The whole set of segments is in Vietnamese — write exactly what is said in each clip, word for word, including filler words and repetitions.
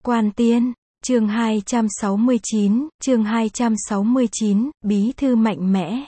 Quan Tiên, chương hai trăm sáu mươi chín, chương hai trăm sáu mươi chín, bí thư mạnh mẽ.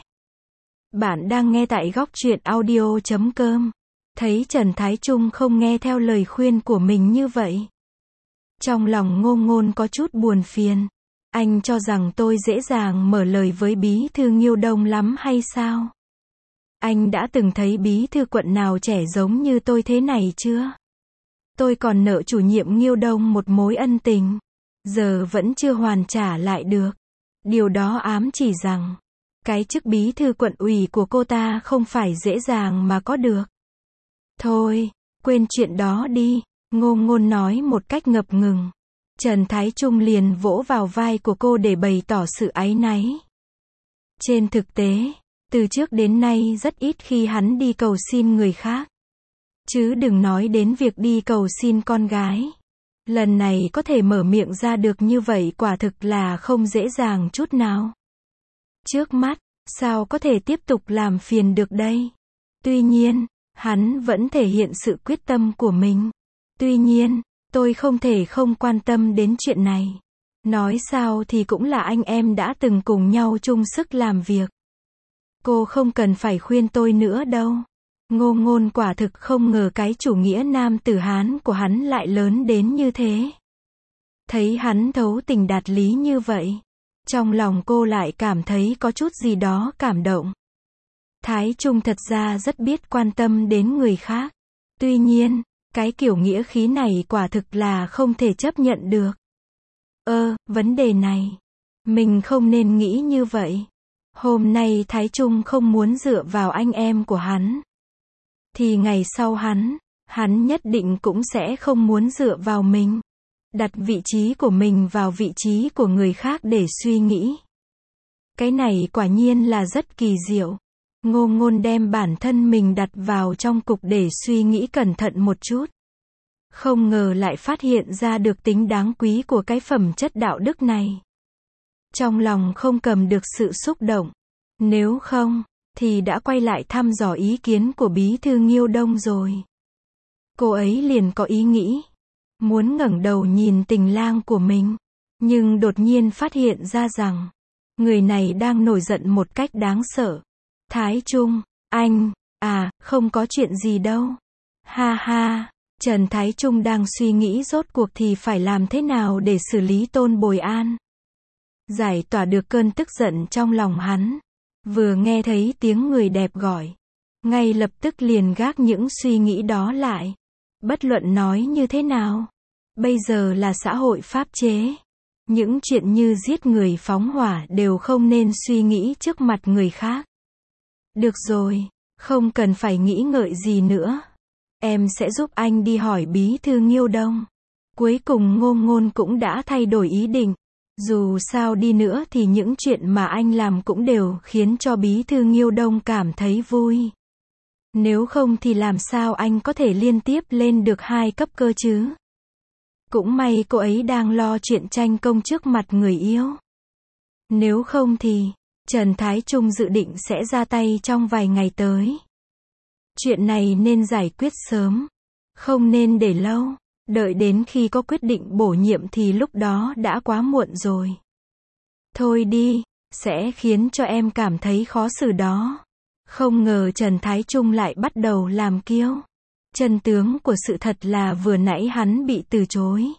Bạn đang nghe tại góc truyện audio chấm com. Thấy Trần Thái Trung không nghe theo lời khuyên của mình như vậy. Trong lòng Ngô Ngôn có chút buồn phiền. Anh cho rằng tôi dễ dàng mở lời với bí thư Nghiêu Đông lắm hay sao? Anh đã từng thấy bí thư quận nào trẻ giống như tôi thế này chưa? Tôi còn nợ chủ nhiệm Nghiêu Đông một mối ân tình. Giờ vẫn chưa hoàn trả lại được. Điều đó ám chỉ rằng, cái chức bí thư quận ủy của cô ta không phải dễ dàng mà có được. Thôi, quên chuyện đó đi, Ngô Ngôn nói một cách ngập ngừng. Trần Thái Trung liền vỗ vào vai của cô để bày tỏ sự áy náy. Trên thực tế, từ trước đến nay rất ít khi hắn đi cầu xin người khác. Chứ đừng nói đến việc đi cầu xin con gái. Lần này có thể mở miệng ra được như vậy quả thực là không dễ dàng chút nào. Trước mắt, sao có thể tiếp tục làm phiền được đây? Tuy nhiên, hắn vẫn thể hiện sự quyết tâm của mình. Tuy nhiên, tôi không thể không quan tâm đến chuyện này. Nói sao thì cũng là anh em đã từng cùng nhau chung sức làm việc. Cô không cần phải khuyên tôi nữa đâu. Ngô Ngôn quả thực không ngờ cái chủ nghĩa nam tử Hán của hắn lại lớn đến như thế. Thấy hắn thấu tình đạt lý như vậy, trong lòng cô lại cảm thấy có chút gì đó cảm động. Thái Trung thật ra rất biết quan tâm đến người khác. Tuy nhiên, cái kiểu nghĩa khí này quả thực là không thể chấp nhận được. Ơ, vấn đề này, mình không nên nghĩ như vậy. Hôm nay Thái Trung không muốn dựa vào anh em của hắn. Thì ngày sau hắn, hắn nhất định cũng sẽ không muốn dựa vào mình. Đặt vị trí của mình vào vị trí của người khác để suy nghĩ. Cái này quả nhiên là rất kỳ diệu. Ngô Ngôn đem bản thân mình đặt vào trong cục để suy nghĩ cẩn thận một chút. Không ngờ lại phát hiện ra được tính đáng quý của cái phẩm chất đạo đức này. Trong lòng không cầm được sự xúc động. Nếu không, thì đã quay lại thăm dò ý kiến của bí thư Nghiêu Đông rồi. Cô ấy liền có ý nghĩ, muốn ngẩng đầu nhìn tình lang của mình, nhưng đột nhiên phát hiện ra rằng, người này đang nổi giận một cách đáng sợ. Thái Trung, anh, à, không có chuyện gì đâu. Ha ha, Trần Thái Trung đang suy nghĩ rốt cuộc thì phải làm thế nào để xử lý Tôn Bồi An. Giải tỏa được cơn tức giận trong lòng hắn. Vừa nghe thấy tiếng người đẹp gọi, ngay lập tức liền gác những suy nghĩ đó lại. Bất luận nói như thế nào, bây giờ là xã hội pháp chế. Những chuyện như giết người phóng hỏa đều không nên suy nghĩ trước mặt người khác. Được rồi, không cần phải nghĩ ngợi gì nữa. Em sẽ giúp anh đi hỏi bí thư Nghiêu Đông. Cuối cùng Ngô Ngôn cũng đã thay đổi ý định. Dù sao đi nữa thì những chuyện mà anh làm cũng đều khiến cho bí thư Nghiêu Đông cảm thấy vui. Nếu không thì làm sao anh có thể liên tiếp lên được hai cấp cơ chứ? Cũng may cô ấy đang lo chuyện tranh công trước mặt người yêu. Nếu không thì, Trần Thái Trung dự định sẽ ra tay trong vài ngày tới. Chuyện này nên giải quyết sớm, không nên để lâu. Đợi đến khi có quyết định bổ nhiệm thì lúc đó đã quá muộn rồi. Thôi đi, sẽ khiến cho em cảm thấy khó xử đó. Không ngờ Trần Thái Trung lại bắt đầu làm kiêu. Chân tướng của sự thật là vừa nãy hắn bị từ chối.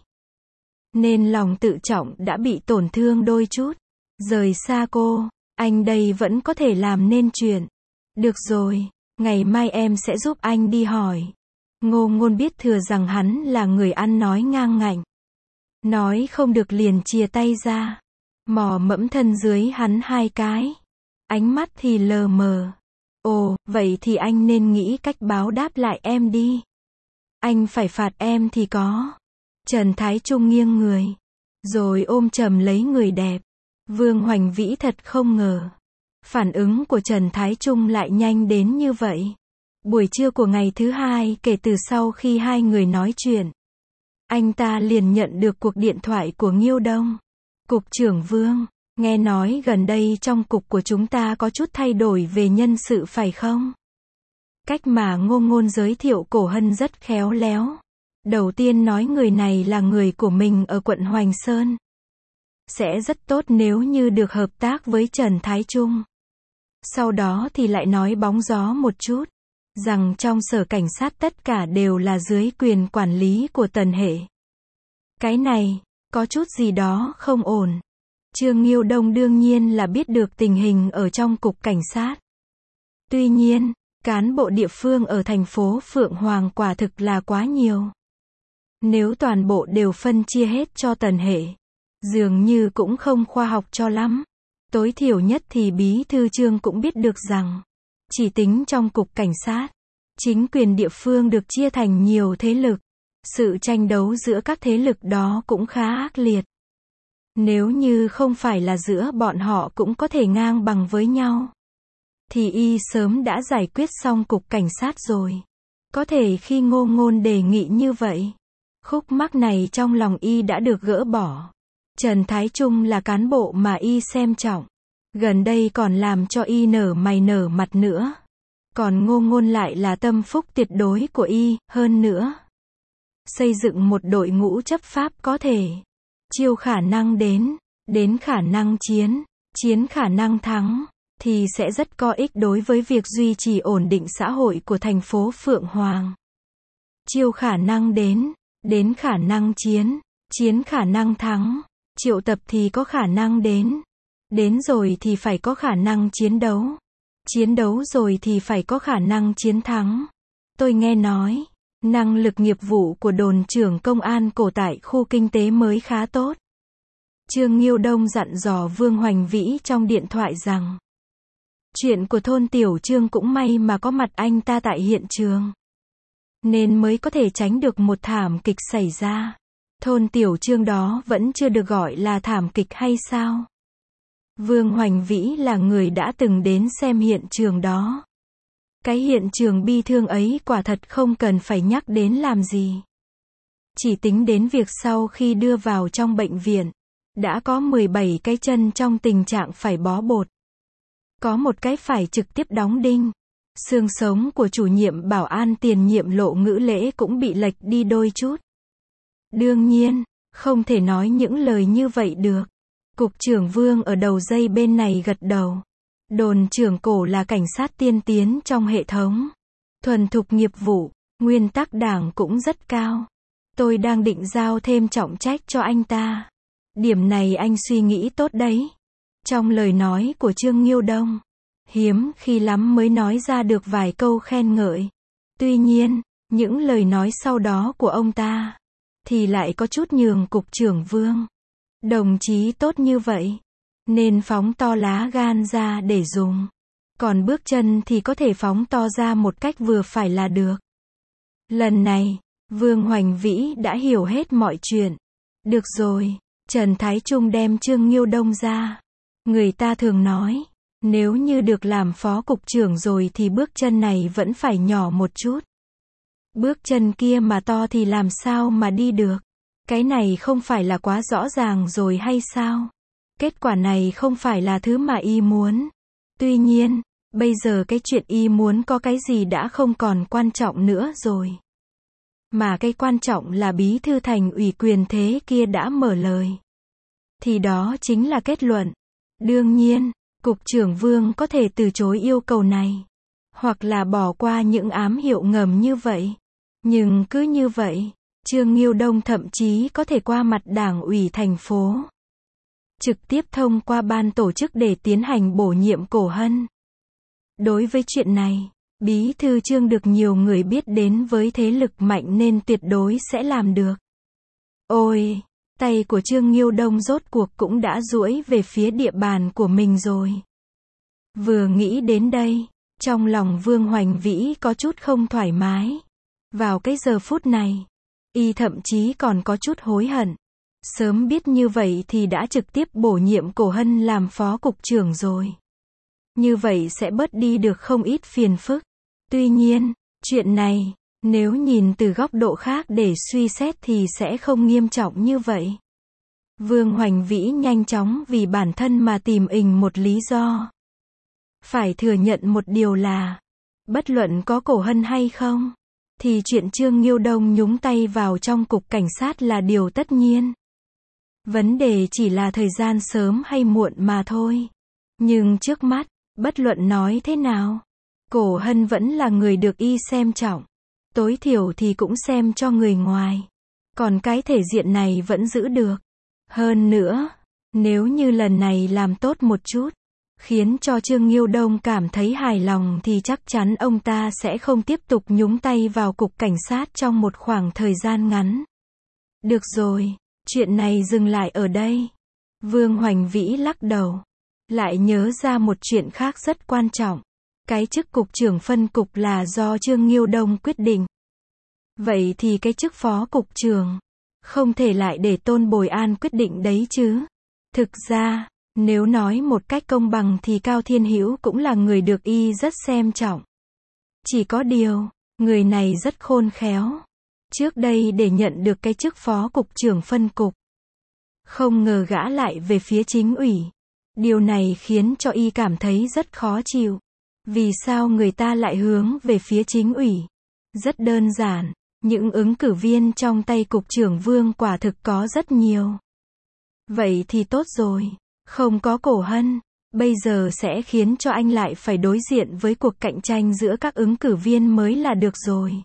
Nên lòng tự trọng đã bị tổn thương đôi chút. Rời xa cô, anh đây vẫn có thể làm nên chuyện. Được rồi, ngày mai em sẽ giúp anh đi hỏi. Ngô Ngôn biết thừa rằng hắn là người ăn nói ngang ngạnh. Nói không được liền chia tay ra. Mò mẫm thân dưới hắn hai cái. Ánh mắt thì lờ mờ. Ồ, vậy thì anh nên nghĩ cách báo đáp lại em đi. Anh phải phạt em thì có. Trần Thái Trung nghiêng người. Rồi ôm chầm lấy người đẹp. Vương Hoành Vĩ thật không ngờ. Phản ứng của Trần Thái Trung lại nhanh đến như vậy. Buổi trưa của ngày thứ hai kể từ sau khi hai người nói chuyện, anh ta liền nhận được cuộc điện thoại của Nghiêu Đông. Cục trưởng Vương, nghe nói gần đây trong cục của chúng ta có chút thay đổi về nhân sự phải không? Cách mà Ngô Ngôn giới thiệu Cổ Hân rất khéo léo. Đầu tiên nói người này là người của mình ở quận Hoành Sơn. Sẽ rất tốt nếu như được hợp tác với Trần Thái Trung. Sau đó thì lại nói bóng gió một chút, rằng trong sở cảnh sát tất cả đều là dưới quyền quản lý của Tần Hệ. Cái này, có chút gì đó không ổn. Trương Nghiêu Đông đương nhiên là biết được tình hình ở trong cục cảnh sát. Tuy nhiên, cán bộ địa phương ở thành phố Phượng Hoàng quả thực là quá nhiều. Nếu toàn bộ đều phân chia hết cho Tần Hệ, dường như cũng không khoa học cho lắm. Tối thiểu nhất thì bí thư Trương cũng biết được rằng, chỉ tính trong cục cảnh sát, chính quyền địa phương được chia thành nhiều thế lực. Sự tranh đấu giữa các thế lực đó cũng khá ác liệt. Nếu như không phải là giữa bọn họ cũng có thể ngang bằng với nhau, thì y sớm đã giải quyết xong cục cảnh sát rồi. Có thể khi Ngô Ngôn đề nghị như vậy, khúc mắc này trong lòng y đã được gỡ bỏ. Trần Thái Trung là cán bộ mà y xem trọng, gần đây còn làm cho y nở mày nở mặt nữa. Còn Ngô Ngôn lại là tâm phúc tuyệt đối của y, hơn nữa. Xây dựng một đội ngũ chấp pháp có thể chiêu khả năng đến, đến khả năng chiến, chiến khả năng thắng, thì sẽ rất có ích đối với việc duy trì ổn định xã hội của thành phố Phượng Hoàng. Chiêu khả năng đến, đến khả năng chiến, chiến khả năng thắng, triệu tập thì có khả năng đến, đến rồi thì phải có khả năng chiến đấu, chiến đấu rồi thì phải có khả năng chiến thắng. Tôi nghe nói, năng lực nghiệp vụ của đồn trưởng công an cổ tại khu kinh tế mới khá tốt. Trương Nghiêu Đông dặn dò Vương Hoành Vĩ trong điện thoại rằng, chuyện của thôn Tiểu Trương cũng may mà có mặt anh ta tại hiện trường, nên mới có thể tránh được một thảm kịch xảy ra. Thôn Tiểu Trương đó vẫn chưa được gọi là thảm kịch hay sao? Vương Hoành Vĩ là người đã từng đến xem hiện trường đó. Cái hiện trường bi thương ấy quả thật không cần phải nhắc đến làm gì. Chỉ tính đến việc sau khi đưa vào trong bệnh viện, đã có mười bảy cái chân trong tình trạng phải bó bột. Có một cái phải trực tiếp đóng đinh. Xương sống của chủ nhiệm bảo an tiền nhiệm Lộ Ngữ Lễ cũng bị lệch đi đôi chút. Đương nhiên, không thể nói những lời như vậy được. Cục trưởng Vương ở đầu dây bên này gật đầu. Đồn trưởng Cổ là cảnh sát tiên tiến trong hệ thống. Thuần thục nghiệp vụ, nguyên tắc đảng cũng rất cao. Tôi đang định giao thêm trọng trách cho anh ta. Điểm này anh suy nghĩ tốt đấy. Trong lời nói của Trương Nghiêu Đông, hiếm khi lắm mới nói ra được vài câu khen ngợi. Tuy nhiên, những lời nói sau đó của ông ta, thì lại có chút nhường cục trưởng Vương. Đồng chí tốt như vậy, nên phóng to lá gan ra để dùng. Còn bước chân thì có thể phóng to ra một cách vừa phải là được. Lần này, Vương Hoành Vĩ đã hiểu hết mọi chuyện. Được rồi, Trần Thái Trung đem Trương Nghiêu Đông ra. Người ta thường nói, nếu như được làm phó cục trưởng rồi thì bước chân này vẫn phải nhỏ một chút. Bước chân kia mà to thì làm sao mà đi được. Cái này không phải là quá rõ ràng rồi hay sao? Kết quả này không phải là thứ mà y muốn. Tuy nhiên, bây giờ cái chuyện y muốn có cái gì đã không còn quan trọng nữa rồi. Mà cái quan trọng là bí thư thành ủy quyền thế kia đã mở lời. Thì đó chính là kết luận. Đương nhiên, cục trưởng Vương có thể từ chối yêu cầu này. Hoặc là bỏ qua những ám hiệu ngầm như vậy. Nhưng cứ như vậy, Trương Nghiêu Đông thậm chí có thể qua mặt đảng ủy thành phố. Trực tiếp thông qua ban tổ chức để tiến hành bổ nhiệm Cổ Hân. Đối với chuyện này, bí thư Trương được nhiều người biết đến với thế lực mạnh nên tuyệt đối sẽ làm được. Ôi, tay của Trương Nghiêu Đông rốt cuộc cũng đã duỗi về phía địa bàn của mình rồi. Vừa nghĩ đến đây, trong lòng Vương Hoành Vĩ có chút không thoải mái. Vào cái giờ phút này, y thậm chí còn có chút hối hận. Sớm biết như vậy thì đã trực tiếp bổ nhiệm Cổ Hân làm phó cục trưởng rồi. Như vậy sẽ bớt đi được không ít phiền phức. Tuy nhiên, chuyện này, nếu nhìn từ góc độ khác để suy xét thì sẽ không nghiêm trọng như vậy. Vương Hoành Vĩ nhanh chóng vì bản thân mà tìm ình một lý do. Phải thừa nhận một điều là, bất luận có Cổ Hân hay không, thì chuyện Trương Nghiêu Đông nhúng tay vào trong cục cảnh sát là điều tất nhiên. Vấn đề chỉ là thời gian sớm hay muộn mà thôi. Nhưng trước mắt, bất luận nói thế nào, Cổ Hân vẫn là người được y xem trọng. Tối thiểu thì cũng xem cho người ngoài. Còn cái thể diện này vẫn giữ được. Hơn nữa, nếu như lần này làm tốt một chút, khiến cho Trương Nghiêu Đông cảm thấy hài lòng thì chắc chắn ông ta sẽ không tiếp tục nhúng tay vào cục cảnh sát trong một khoảng thời gian ngắn. Được rồi, chuyện này dừng lại ở đây. Vương Hoành Vĩ lắc đầu. Lại nhớ ra một chuyện khác rất quan trọng. Cái chức cục trưởng phân cục là do Trương Nghiêu Đông quyết định. Vậy thì cái chức phó cục trưởng, không thể lại để Tôn Bồi An quyết định đấy chứ. Thực ra, nếu nói một cách công bằng thì Cao Thiên Hữu cũng là người được y rất xem trọng. Chỉ có điều, người này rất khôn khéo. Trước đây để nhận được cái chức phó cục trưởng phân cục, không ngờ gã lại về phía chính ủy. Điều này khiến cho y cảm thấy rất khó chịu. Vì sao người ta lại hướng về phía chính ủy? Rất đơn giản, những ứng cử viên trong tay cục trưởng Vương quả thực có rất nhiều. Vậy thì tốt rồi, không có Cổ Hân, bây giờ sẽ khiến cho anh lại phải đối diện với cuộc cạnh tranh giữa các ứng cử viên mới là được rồi.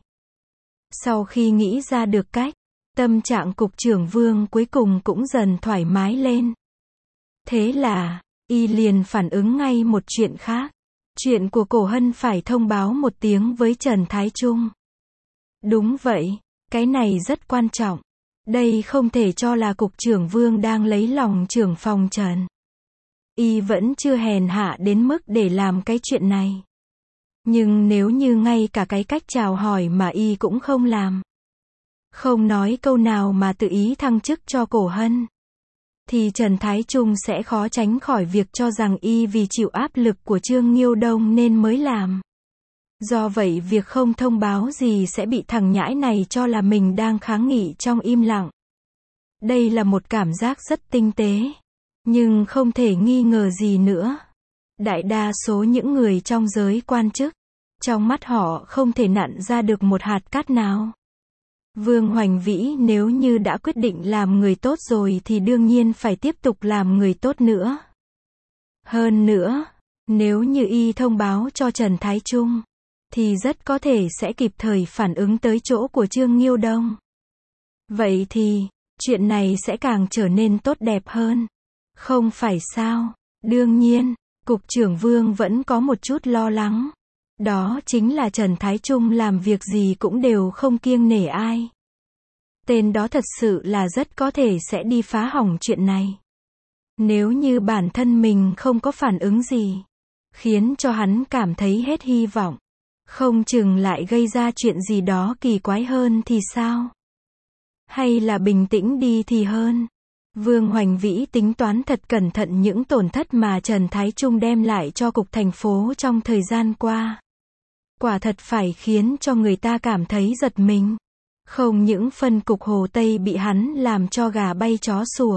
Sau khi nghĩ ra được cách, tâm trạng cục trưởng Vương cuối cùng cũng dần thoải mái lên. Thế là, y liền phản ứng ngay một chuyện khác. Chuyện của Cổ Hân phải thông báo một tiếng với Trần Thái Trung. Đúng vậy, cái này rất quan trọng. Đây không thể cho là cục trưởng Vương đang lấy lòng trưởng phòng Trần. Y vẫn chưa hèn hạ đến mức để làm cái chuyện này. Nhưng nếu như ngay cả cái cách chào hỏi mà y cũng không làm, không nói câu nào mà tự ý thăng chức cho Cổ Hân, thì Trần Thái Trung sẽ khó tránh khỏi việc cho rằng y vì chịu áp lực của Trương Nghiêu Đông nên mới làm. Do vậy việc không thông báo gì sẽ bị thằng nhãi này cho là mình đang kháng nghị trong im lặng. Đây là một cảm giác rất tinh tế. Nhưng không thể nghi ngờ gì nữa. Đại đa số những người trong giới quan chức, trong mắt họ không thể nặn ra được một hạt cát nào. Vương Hoành Vĩ nếu như đã quyết định làm người tốt rồi thì đương nhiên phải tiếp tục làm người tốt nữa. Hơn nữa, nếu như y thông báo cho Trần Thái Trung, thì rất có thể sẽ kịp thời phản ứng tới chỗ của Trương Nghiêu Đông. Vậy thì, chuyện này sẽ càng trở nên tốt đẹp hơn. Không phải sao? Đương nhiên, Cục trưởng Vương vẫn có một chút lo lắng. Đó chính là Trần Thái Trung làm việc gì cũng đều không kiêng nể ai. Tên đó thật sự là rất có thể sẽ đi phá hỏng chuyện này. Nếu như bản thân mình không có phản ứng gì, khiến cho hắn cảm thấy hết hy vọng, không chừng lại gây ra chuyện gì đó kỳ quái hơn thì sao? Hay là bình tĩnh đi thì hơn? Vương Hoành Vĩ tính toán thật cẩn thận những tổn thất mà Trần Thái Trung đem lại cho cục thành phố trong thời gian qua. Quả thật phải khiến cho người ta cảm thấy giật mình. Không những phân cục Hồ Tây bị hắn làm cho gà bay chó sủa,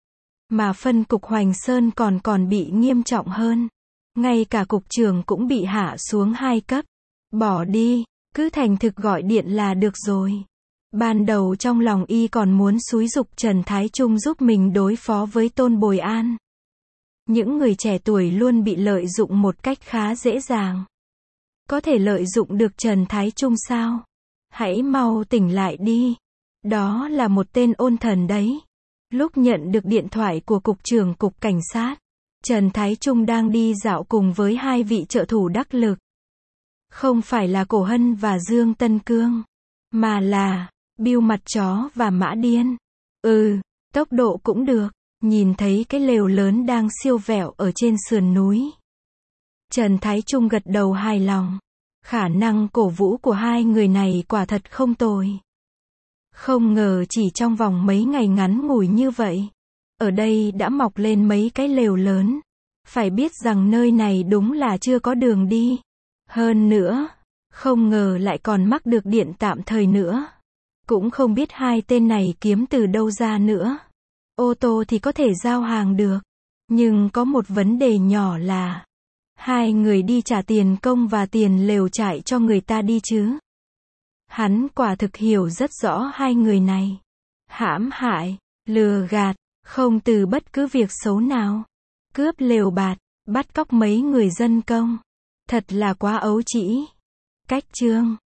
mà phân cục Hoành Sơn còn còn bị nghiêm trọng hơn. Ngay cả cục trưởng cũng bị hạ xuống hai cấp. Bỏ đi, cứ thành thực gọi điện là được rồi. Ban đầu trong lòng y còn muốn xúi giục Trần Thái Trung giúp mình đối phó với Tôn Bồi An. Những người trẻ tuổi luôn bị lợi dụng một cách khá dễ dàng. Có thể lợi dụng được Trần Thái Trung sao? Hãy mau tỉnh lại đi. Đó là một tên ôn thần đấy. Lúc nhận được điện thoại của Cục trưởng Cục Cảnh sát, Trần Thái Trung đang đi dạo cùng với hai vị trợ thủ đắc lực. Không phải là Cổ Hân và Dương Tân Cương, mà là Bưu Mặt Chó và Mã Điên. Ừ, tốc độ cũng được. Nhìn thấy cái lều lớn đang siêu vẹo ở trên sườn núi, Trần Thái Trung gật đầu hài lòng. Khả năng cổ vũ của hai người này quả thật không tồi. Không ngờ chỉ trong vòng mấy ngày ngắn ngủi như vậy, ở đây đã mọc lên mấy cái lều lớn. Phải biết rằng nơi này đúng là chưa có đường đi. Hơn nữa, không ngờ lại còn mắc được điện tạm thời nữa. Cũng không biết hai tên này kiếm từ đâu ra nữa. Ô tô thì có thể giao hàng được. Nhưng có một vấn đề nhỏ là hai người đi trả tiền công và tiền lều trại cho người ta đi chứ. Hắn quả thực hiểu rất rõ hai người này. Hãm hại, lừa gạt, không từ bất cứ việc xấu nào. Cướp lều bạt, bắt cóc mấy người dân công. Thật là quá ấu trĩ. Cách chương